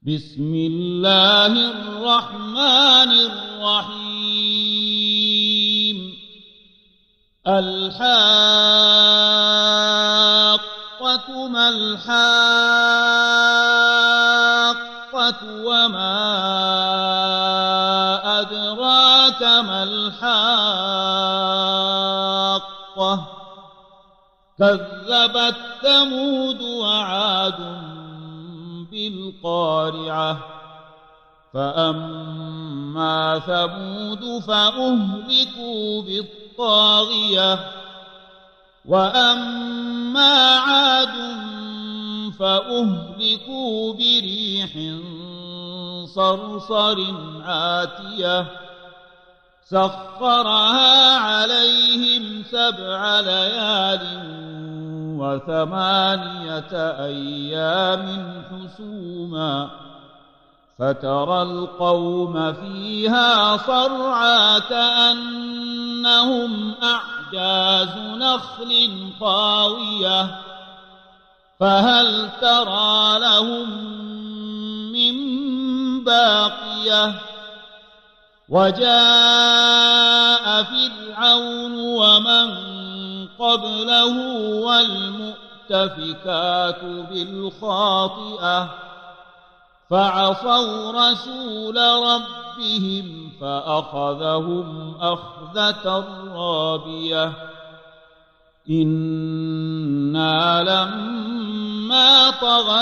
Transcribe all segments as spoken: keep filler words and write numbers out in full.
بسم الله الرحمن الرحيم الحاقة ما الحاقة وما أدراك ما الحاقة كذبت ثمود وعاد بالقارعة فأما ثمود فأهلكوا بالطاغية وأما عاد فأهلكوا بريح صرصر عاتية سخرها عليهم سبع ليال وثمانية أيام حسوما فترى القوم فيها صرعى كأنهم أعجاز نخل خاوية فهل ترى لهم من باقية وجاء فرعون ومن قبله والمؤتفكات بالخاطئة فعصوا رسول ربهم فأخذهم أخذة رابية إنا لما طغى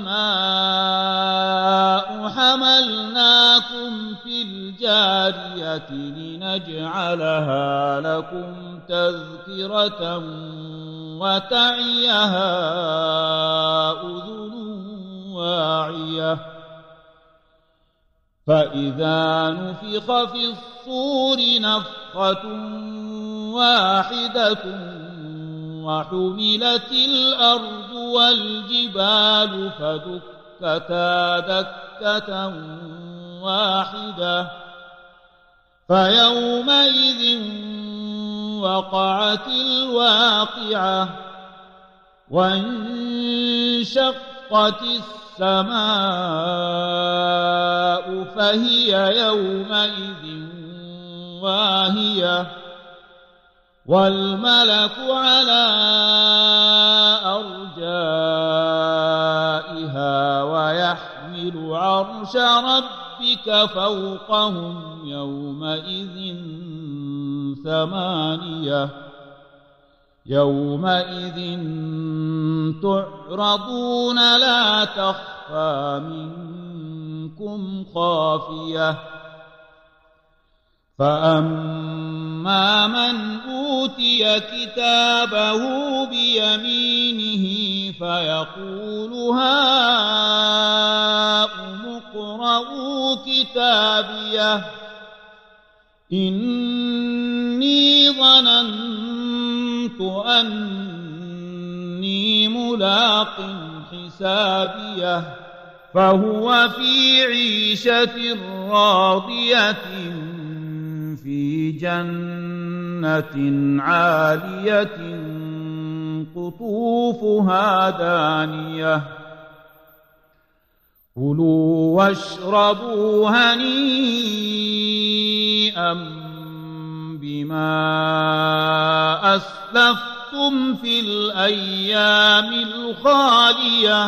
الماء حملناكم في الجارية لنجعلها لكم تذكرة وتعيها أذن واعية فإذا نفخ في الصور نفخة واحدة وحملت الأرض والجبال فدكتا دكة واحدة فيومئذ وقعت الواقعة وانشقت السماء فهي يومئذ واهية والملك على أرجائها ويحمل عرش ربك فوقهم يومئذ ثمانية يومئذ تعرضون لا تخفى منكم خافية فأما من أوتي كتابه بيمينه فيقول هاؤم اقرءوا كتابيه إني ظننت أني ملاق حسابيه فهو في عيشة راضية في جنة عالية قطوفها دانية كلوا واشربوا هنيئا بما أسلفتم في الأيام الخالية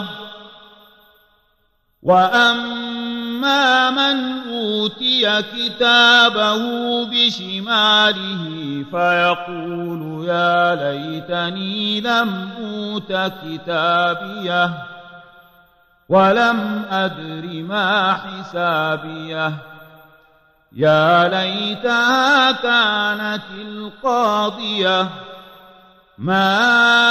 وأما من أوتي كتابه بشماله فيقول يا ليتني لم أوت كتابيه ولم أدر ما حسابيه يا ليتها كانت القاضية ما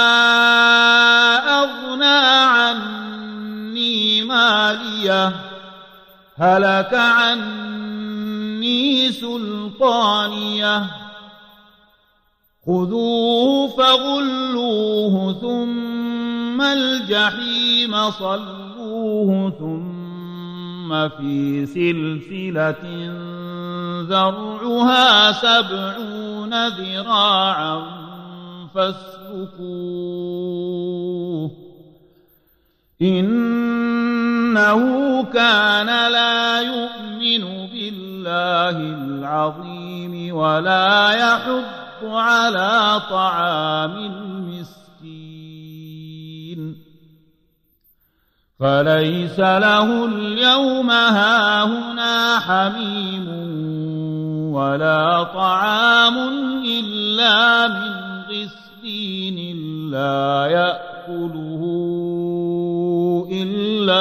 أغنى عني ماليه هلك عني سلطانيه خذوه فغلوه ثم الجحيم صلوه ثم في سلسلة ذرعها سبعون ذراعا فاسلكوه إن إنه كان لا يؤمن بالله العظيم ولا يحض على طعام المسكين فليس له اليوم هاهنا حميم ولا طعام إلا من غسلين لا يأكله إلا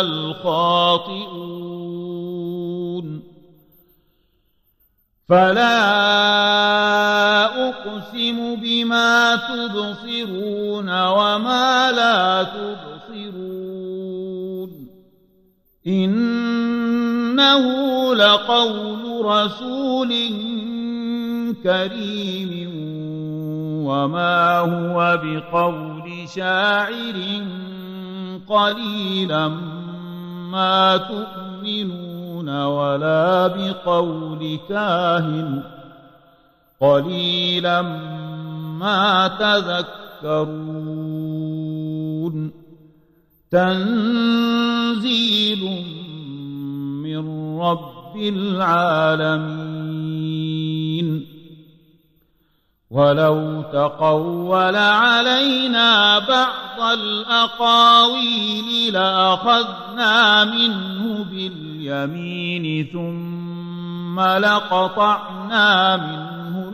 الخاطئون فلا أقسم بما تبصرون وما لا تبصرون إنه لقول رسول كريم وما هو بقول شاعر قليلا ما تؤمنون ولا بقول كاهن قليلا ما تذكرون تنزيل من رب العالمين ولو تقول علينا بعض الأقاويل لأخذنا منه باليمين ثم لقطعنا منه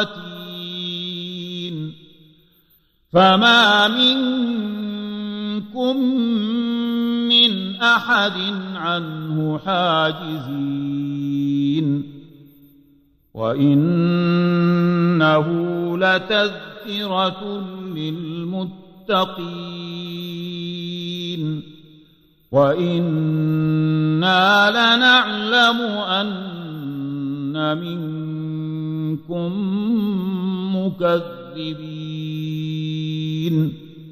الوتين فما منكم من أحد عنه حاجزين وإنه لتذكرة للمتقين وإنا لنعلم أن منكم مكذبين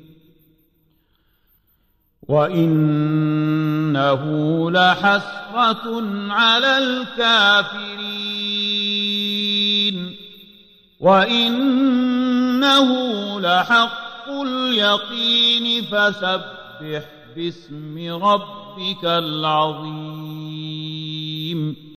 وإنه لحسرة على الكافرين وإنه لحق اليقين فسبح باسم ربك العظيم